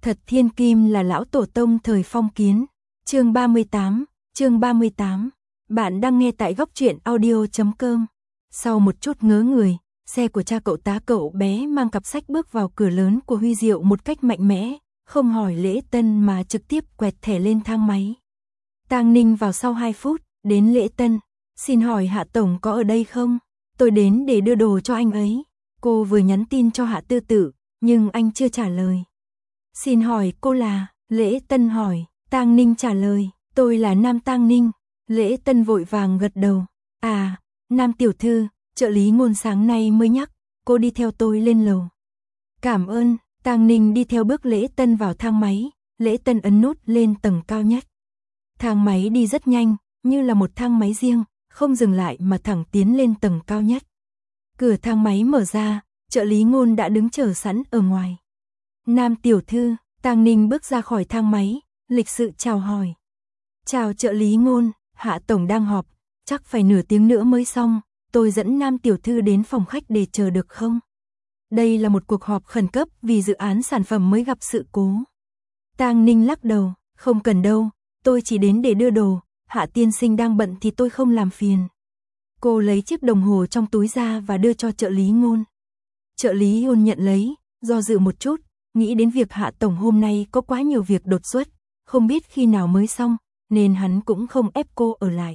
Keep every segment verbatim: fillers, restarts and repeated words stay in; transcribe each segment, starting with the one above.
Thật thiên kim là lão tổ tông thời phong kiến. Chương ba mươi tám, chương ba mươi tám. Bạn đang nghe tại góc truyện audio chấm com. Sau một chút ngớ người, xe của cha cậu tá cậu bé mang cặp sách bước vào cửa lớn của Huy Diệu một cách mạnh mẽ, không hỏi lễ tân mà trực tiếp quẹt thẻ lên thang máy. Tang Ninh vào sau hai phút, đến lễ tân. Xin hỏi Hạ Tổng có ở đây không? Tôi đến để đưa đồ cho anh ấy. Cô vừa nhắn tin cho Hạ Tư Tử, nhưng anh chưa trả lời. Xin hỏi cô là? Lễ tân hỏi. Tang Ninh trả lời, tôi là Nam Tang Ninh. Lễ tân vội vàng gật đầu. À, Nam tiểu thư, trợ lý Ngôn sáng nay mới nhắc, cô đi theo tôi lên lầu. Cảm ơn. Tang Ninh đi theo bước lễ tân vào thang máy, lễ tân ấn nút lên tầng cao nhất. Thang máy đi rất nhanh, như là một thang máy riêng, không dừng lại mà thẳng tiến lên tầng cao nhất. Cửa thang máy mở ra, trợ lý Ngôn đã đứng chờ sẵn ở ngoài. Nam tiểu thư, Tang Ninh bước ra khỏi thang máy, lịch sự chào hỏi. Chào trợ lý Ngôn, Hạ Tổng đang họp, chắc phải nửa tiếng nữa mới xong, tôi dẫn Nam tiểu thư đến phòng khách để chờ được không? Đây là một cuộc họp khẩn cấp vì dự án sản phẩm mới gặp sự cố. Tang Ninh lắc đầu, không cần đâu, tôi chỉ đến để đưa đồ, Hạ tiên sinh đang bận thì tôi không làm phiền. Cô lấy chiếc đồng hồ trong túi ra và đưa cho trợ lý Ngôn. Trợ lý Ngôn nhận lấy, do dự một chút, nghĩ đến việc Hạ Tổng hôm nay có quá nhiều việc đột xuất, không biết khi nào mới xong, nên hắn cũng không ép cô ở lại.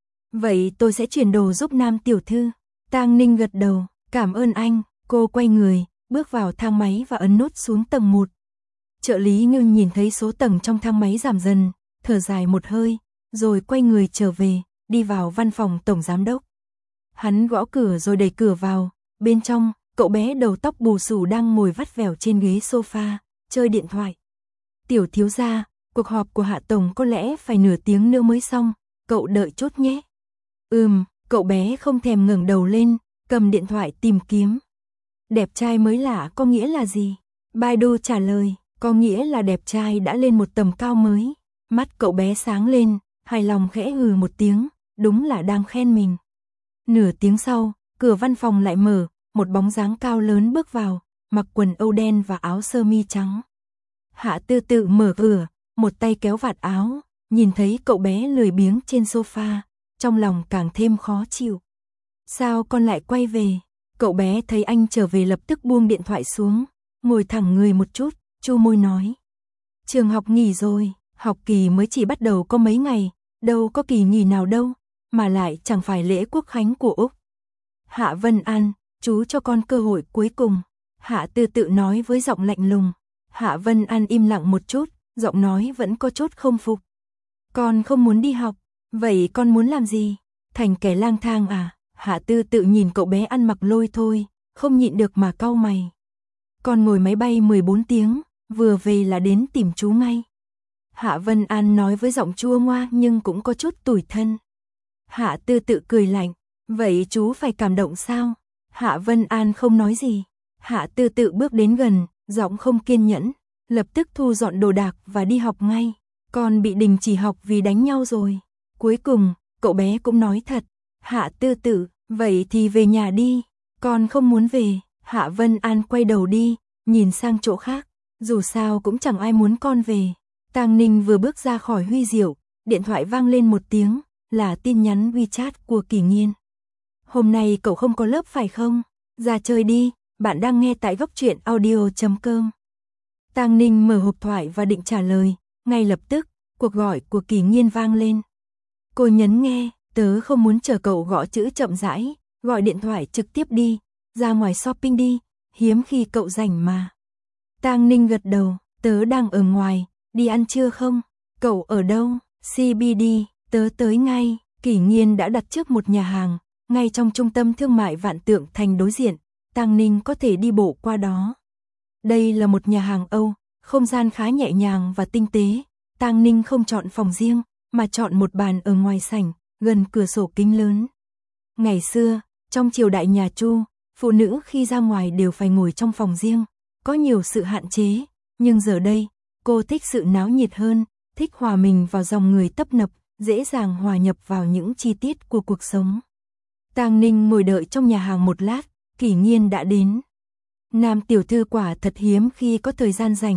Vậy tôi sẽ chuyển đồ giúp Nam tiểu thư. Tang Ninh gật đầu, cảm ơn anh. Cô quay người, bước vào thang máy và ấn nút xuống tầng một. Trợ lý Ngôn nhìn thấy số tầng trong thang máy giảm dần, thở dài một hơi, rồi quay người trở về, đi vào văn phòng tổng giám đốc. Hắn gõ cửa rồi đẩy cửa vào, bên trong, cậu bé đầu tóc bù xù đang ngồi vắt vẻo trên ghế sofa, chơi điện thoại. Tiểu thiếu gia, cuộc họp của Hạ Tổng có lẽ phải nửa tiếng nữa mới xong, cậu đợi chút nhé. Ừm, cậu bé không thèm ngẩng đầu lên, cầm điện thoại tìm kiếm. Đẹp trai mới lạ có nghĩa là gì? Baidu trả lời, có nghĩa là đẹp trai đã lên một tầm cao mới. Mắt cậu bé sáng lên, hài lòng khẽ hừ một tiếng, đúng là đang khen mình. Nửa tiếng sau, cửa văn phòng lại mở, một bóng dáng cao lớn bước vào, mặc quần âu đen và áo sơ mi trắng. Hạ Tư Tự mở cửa, một tay kéo vạt áo, nhìn thấy cậu bé lười biếng trên sofa, trong lòng càng thêm khó chịu. Sao con lại quay về? Cậu bé thấy anh trở về lập tức buông điện thoại xuống, ngồi thẳng người một chút, chu môi nói. Trường học nghỉ rồi, học kỳ mới chỉ bắt đầu có mấy ngày, đâu có kỳ nghỉ nào đâu, mà lại chẳng phải lễ quốc khánh của Úc. Hạ Vân An, chú cho con cơ hội cuối cùng. Hạ Tư Tự nói với giọng lạnh lùng. Hạ Vân An im lặng một chút, giọng nói vẫn có chút không phục. Con không muốn đi học, vậy con muốn làm gì? Thành kẻ lang thang à? Hạ Tư Tự nhìn cậu bé ăn mặc lôi thôi, không nhịn được mà cau mày. Con ngồi máy bay mười bốn tiếng, vừa về là đến tìm chú ngay. Hạ Vân An nói với giọng chua ngoa nhưng cũng có chút tủi thân. Hạ Tư Tự cười lạnh, vậy chú phải cảm động sao? Hạ Vân An không nói gì. Hạ Tư Tự bước đến gần, giọng không kiên nhẫn, lập tức thu dọn đồ đạc và đi học ngay. Con bị đình chỉ học vì đánh nhau rồi. Cuối cùng, cậu bé cũng nói thật. Hạ Tư Tự, vậy thì về nhà đi. Con không muốn về. Hạ Vân An quay đầu đi, nhìn sang chỗ khác. Dù sao cũng chẳng ai muốn con về. Tang Ninh vừa bước ra khỏi Huy Diệu, điện thoại vang lên một tiếng, là tin nhắn WeChat của Kỷ Nghiên. Hôm nay cậu không có lớp phải không? Ra chơi đi, bạn đang nghe tại góc truyện audio chấm com. Tang Ninh mở hộp thoại và định trả lời, ngay lập tức, cuộc gọi của Kỷ Nghiên vang lên. Cô nhấn nghe, tớ không muốn chờ cậu gõ chữ chậm rãi, gọi điện thoại trực tiếp đi, ra ngoài shopping đi, hiếm khi cậu rảnh mà. Tang Ninh gật đầu, tớ đang ở ngoài, đi ăn trưa không? Cậu ở đâu? xê bê đê, tớ tới ngay. Kỷ Nghiên đã đặt trước một nhà hàng, ngay trong trung tâm thương mại Vạn Tượng Thành đối diện, Tang Ninh có thể đi bộ qua đó. Đây là một nhà hàng Âu, không gian khá nhẹ nhàng và tinh tế. Tang Ninh không chọn phòng riêng, mà chọn một bàn ở ngoài sảnh, gần cửa sổ kính lớn. Ngày xưa, trong triều đại nhà Chu, phụ nữ khi ra ngoài đều phải ngồi trong phòng riêng, có nhiều sự hạn chế, nhưng giờ đây, cô thích sự náo nhiệt hơn, thích hòa mình vào dòng người tấp nập, dễ dàng hòa nhập vào những chi tiết của cuộc sống. Tang Ninh ngồi đợi trong nhà hàng một lát, Kỷ Nghiên đã đến. Nam tiểu thư quả thật hiếm khi có thời gian rảnh,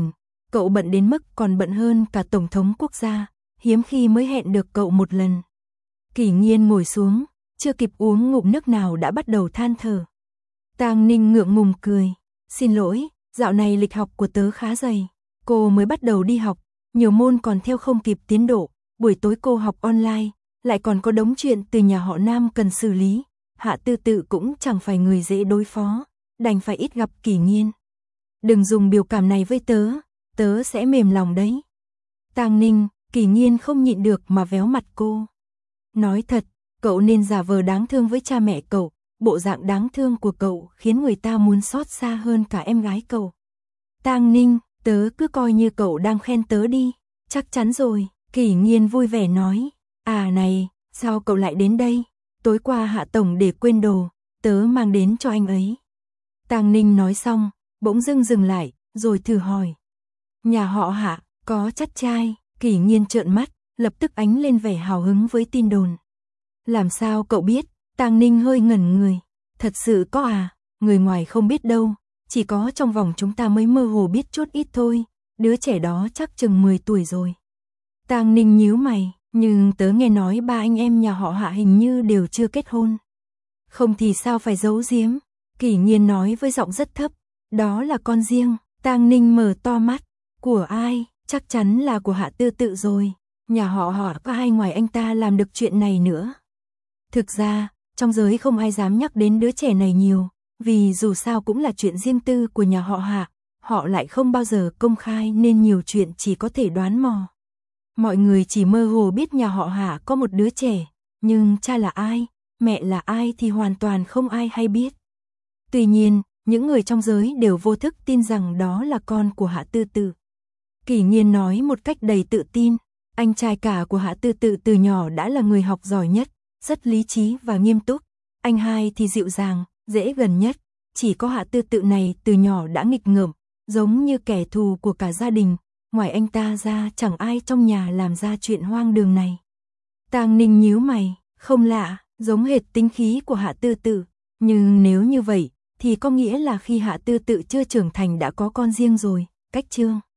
cậu bận đến mức còn bận hơn cả Tổng thống quốc gia, hiếm khi mới hẹn được cậu một lần. Kỷ Nghiên ngồi xuống, chưa kịp uống ngụm nước nào đã bắt đầu than thở. Tang Ninh ngượng ngùng cười, xin lỗi, dạo này lịch học của tớ khá dày, cô mới bắt đầu đi học, nhiều môn còn theo không kịp tiến độ, buổi tối cô học online, lại còn có đống chuyện từ nhà họ Nam cần xử lý, Hạ Tư Tự cũng chẳng phải người dễ đối phó, đành phải ít gặp Kỷ Nghiên. Đừng dùng biểu cảm này với tớ, tớ sẽ mềm lòng đấy. Tang Ninh, Kỷ Nghiên không nhịn được mà véo mặt cô. Nói thật, cậu nên giả vờ đáng thương với cha mẹ cậu, bộ dạng đáng thương của cậu khiến người ta muốn xót xa hơn cả em gái cậu. Tang Ninh, tớ cứ coi như cậu đang khen tớ đi. Chắc chắn rồi, Kỷ Nghiên vui vẻ nói. À này, sao cậu lại đến đây? Tối qua Hạ Tổng để quên đồ, tớ mang đến cho anh ấy. Tang Ninh nói xong, bỗng dưng dừng lại, rồi thử hỏi. Nhà họ Hạ, có chắt trai? Kỷ Nghiên trợn mắt, lập tức ánh lên vẻ hào hứng với tin đồn. Làm sao cậu biết? Tang Ninh hơi ngẩn người. Thật sự có à? Người ngoài không biết đâu, chỉ có trong vòng chúng ta mới mơ hồ biết chút ít thôi. Đứa trẻ đó chắc chừng mười tuổi rồi. Tang Ninh nhíu mày, nhưng tớ nghe nói ba anh em nhà họ Hạ hình như đều chưa kết hôn. Không thì sao phải giấu giếm? Kỷ Nghiên nói với giọng rất thấp. Đó là con riêng. Tang Ninh mở to mắt. Của ai? Chắc chắn là của Hạ Tư Tự rồi. Nhà họ họ có ai ngoài anh ta làm được chuyện này nữa. Thực ra, trong giới không ai dám nhắc đến đứa trẻ này nhiều, vì dù sao cũng là chuyện riêng tư của nhà họ Hạ, họ lại không bao giờ công khai nên nhiều chuyện chỉ có thể đoán mò. Mọi người chỉ mơ hồ biết nhà họ Hạ có một đứa trẻ, nhưng cha là ai, mẹ là ai thì hoàn toàn không ai hay biết. Tuy nhiên, những người trong giới đều vô thức tin rằng đó là con của Hạ Tư Tự. Kỷ Nghiên nói một cách đầy tự tin, anh trai cả của Hạ Tư Tự từ nhỏ đã là người học giỏi nhất, rất lý trí và nghiêm túc. Anh hai thì dịu dàng, dễ gần nhất, chỉ có Hạ Tư Tự này từ nhỏ đã nghịch ngợm, giống như kẻ thù của cả gia đình, ngoài anh ta ra chẳng ai trong nhà làm ra chuyện hoang đường này. Tang Ninh nhíu mày, không lạ, giống hệt tính khí của Hạ Tư Tự, nhưng nếu như vậy thì có nghĩa là khi Hạ Tư Tự chưa trưởng thành đã có con riêng rồi. Cách chương